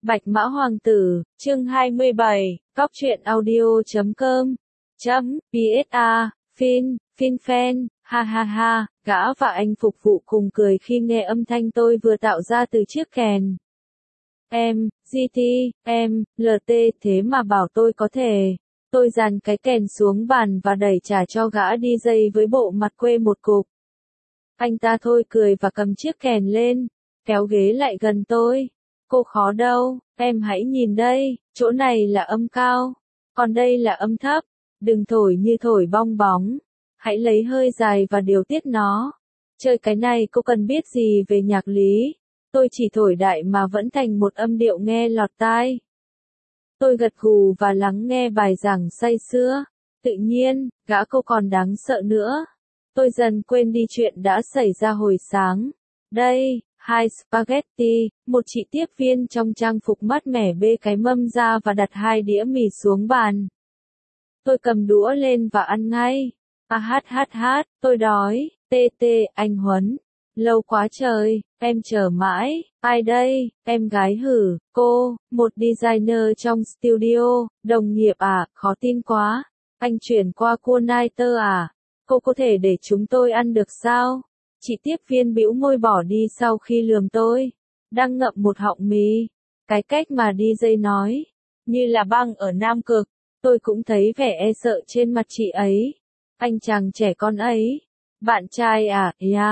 Bạch Mã Hoàng tử, chương 27, Cóc truyện audio.com, PSA, Fin fan, ha ha ha, gã và anh phục vụ cùng cười khi nghe âm thanh tôi vừa tạo ra từ chiếc kèn. GT, LT thế mà bảo tôi có thể. Tôi dàn cái kèn xuống bàn và đẩy trả cho gã DJ với bộ mặt quê một cục. Anh ta thôi cười và cầm chiếc kèn lên, kéo ghế lại gần tôi. Cô khó đâu, em hãy nhìn đây, chỗ này là âm cao, còn đây là âm thấp. Đừng thổi như thổi bong bóng. Hãy lấy hơi dài và điều tiết nó. Chơi cái này cô cần biết gì về nhạc lý. Tôi chỉ thổi đại mà vẫn thành một âm điệu nghe lọt tai. Tôi gật gù và lắng nghe bài giảng say sưa. Tự nhiên, gã cô còn đáng sợ nữa. Tôi dần quên đi chuyện đã xảy ra hồi sáng. Đây, hai spaghetti, một chị tiếp viên trong trang phục mát mẻ bê cái mâm ra và đặt 2 đĩa mì xuống bàn. Tôi cầm đũa lên và ăn ngay. Tôi đói. Anh Huấn. Lâu quá trời, em chờ mãi. Ai đây? Em gái hử, cô, một designer trong studio. Đồng nghiệp à, khó tin quá. Anh chuyển qua cua Niter à? Cô có thể để chúng tôi ăn được sao? Chị tiếp viên bĩu môi bỏ đi sau khi lườm tôi. Đang ngậm một họng mì. Cái cách mà DJ nói, như là băng ở Nam Cực. Tôi cũng thấy vẻ e sợ trên mặt chị ấy. Anh chàng trẻ con ấy. Bạn trai à,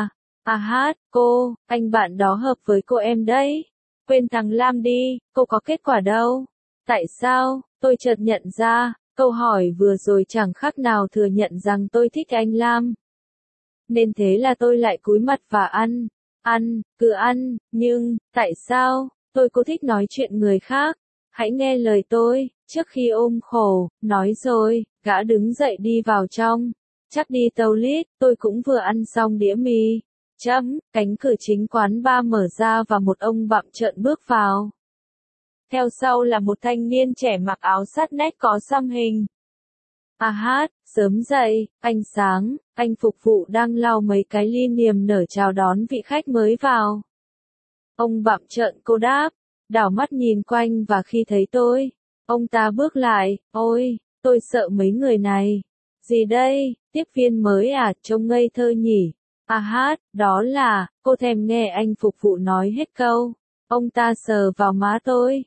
cô, anh bạn đó hợp với cô em đấy. Quên thằng Lam đi, cô có kết quả đâu. Tại sao? Tôi chợt nhận ra, câu hỏi vừa rồi chẳng khác nào thừa nhận rằng tôi thích anh Lam. Nên thế là tôi lại cúi mặt và cứ ăn, nhưng, tại sao? Tôi có thích nói chuyện người khác. Hãy nghe lời tôi, trước khi ôm khổ, nói rồi, gã đứng dậy đi vào trong. Chắc đi toilet, tôi cũng vừa ăn xong đĩa mì. Cánh cửa chính quán bar mở ra và một ông bặm trợn bước vào. Theo sau là một thanh niên trẻ mặc áo sắt nét có xăm hình. Sớm dậy, ánh sáng, anh phục vụ đang lau mấy cái ly niềm nở chào đón vị khách mới vào. Ông bặm trợn cô đáp, đảo mắt nhìn quanh và khi thấy tôi, ông ta bước lại, ôi, tôi sợ mấy người này. Gì đây, tiếp viên mới à, trông ngây thơ nhỉ? Đó là, cô thèm nghe anh phục vụ nói hết câu. Ông ta sờ vào má tôi.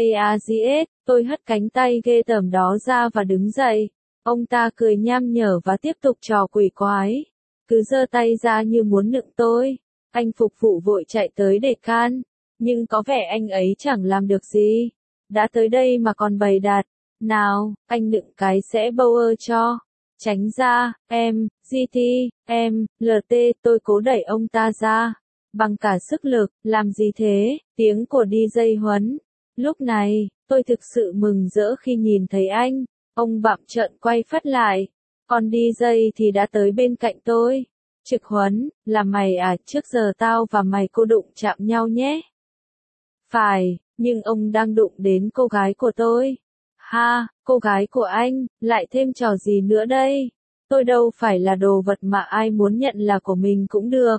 Tôi hất cánh tay ghê tởm đó ra và đứng dậy. Ông ta cười nham nhở và tiếp tục trò quỷ quái. Cứ giơ tay ra như muốn nựng tôi. Anh phục vụ vội chạy tới để can. Nhưng có vẻ anh ấy chẳng làm được gì. Đã tới đây mà còn bày đặt. Nào, anh nựng cái sẽ bâu ơ cho. Tránh ra, GT, LT, tôi cố đẩy ông ta ra. Bằng cả sức lực, làm gì thế, tiếng của DJ Huấn. Lúc này, tôi thực sự mừng rỡ khi nhìn thấy anh. Ông bặm trợn quay phắt lại. Còn DJ thì đã tới bên cạnh tôi. Trực Huấn, là mày à, trước giờ tao và mày cô đụng chạm nhau nhé. Phải, nhưng ông đang đụng đến cô gái của tôi. Cô gái của anh, lại thêm trò gì nữa đây? Tôi đâu phải là đồ vật mà ai muốn nhận là của mình cũng được.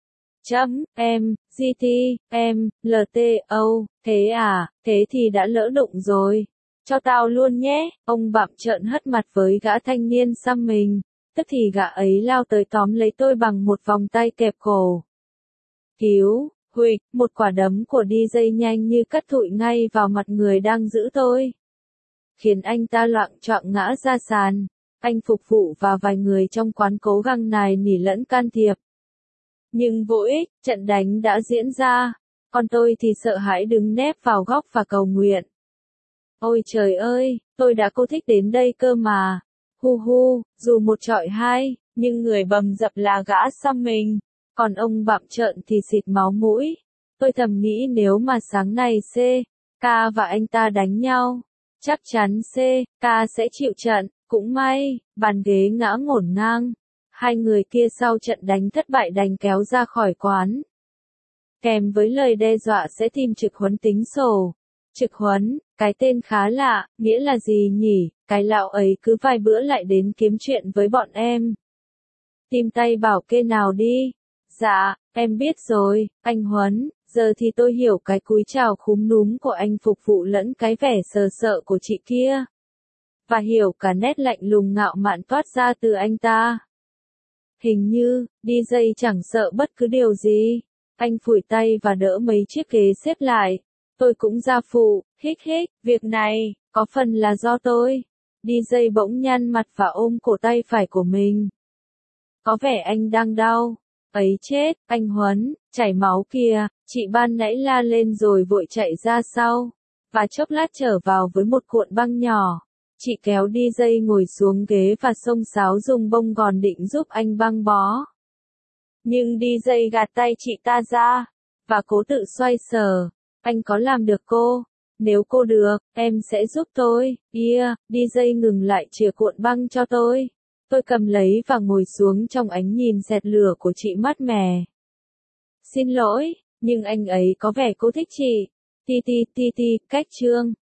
GT, LT, thế à, thế thì đã lỡ đụng rồi. Cho tao luôn nhé, ông bặm trợn hất mặt với gã thanh niên xăm mình. Tức thì gã ấy lao tới tóm lấy tôi bằng một vòng tay kẹp cổ. Huỵch, một quả đấm của DJ nhanh như cắt thụi ngay vào mặt người đang giữ tôi. Khiến anh ta loạng choạng ngã ra sàn. Anh phục vụ và vài người trong quán cố gắng nài nỉ lẫn can thiệp. Nhưng vô ích, trận đánh đã diễn ra. Còn tôi thì sợ hãi đứng nép vào góc và cầu nguyện. Ôi trời ơi, tôi đã cô thích đến đây cơ mà. Dù một chọi hai, nhưng người bầm dập là gã xăm mình. Còn ông bặm trợn thì xịt máu mũi. Tôi thầm nghĩ nếu mà sáng nay K và anh ta đánh nhau, chắc chắn K sẽ chịu trận. Cũng may, bàn ghế ngã ngổn ngang. Hai người kia sau trận đánh thất bại đành kéo ra khỏi quán. Kèm với lời đe dọa sẽ tìm Trực Huấn tính sổ. Trực Huấn, cái tên khá lạ, nghĩa là gì nhỉ? Cái lão ấy cứ vài bữa lại đến kiếm chuyện với bọn em. Tìm tay bảo kê nào đi. Dạ, em biết rồi, anh Huấn. Giờ thì tôi hiểu cái cúi chào khúm núm của anh phục vụ lẫn cái vẻ sờ sợ của chị kia. Và hiểu cả nét lạnh lùng ngạo mạn toát ra từ anh ta. Hình như, DJ chẳng sợ bất cứ điều gì. Anh phủi tay và đỡ mấy chiếc ghế xếp lại. Tôi cũng ra phụ, hích hích, việc này, có phần là do tôi. DJ bỗng nhăn mặt và ôm cổ tay phải của mình. Có vẻ anh đang đau. Ấy chết, anh Huấn, chảy máu kìa, chị ban nãy la lên rồi vội chạy ra sau. Và chốc lát trở vào với một cuộn băng nhỏ. Chị kéo DJ ngồi xuống ghế và xông xáo dùng bông gòn định giúp anh băng bó. Nhưng DJ gạt tay chị ta ra, và cố tự xoay sở. Anh có làm được cô? Nếu cô được, em sẽ giúp tôi. DJ ngừng lại chìa cuộn băng cho tôi. Tôi cầm lấy và ngồi xuống trong ánh nhìn xẹt lửa của chị mát mẻ. Xin lỗi, nhưng anh ấy có vẻ cô thích chị. Ti, cách chương.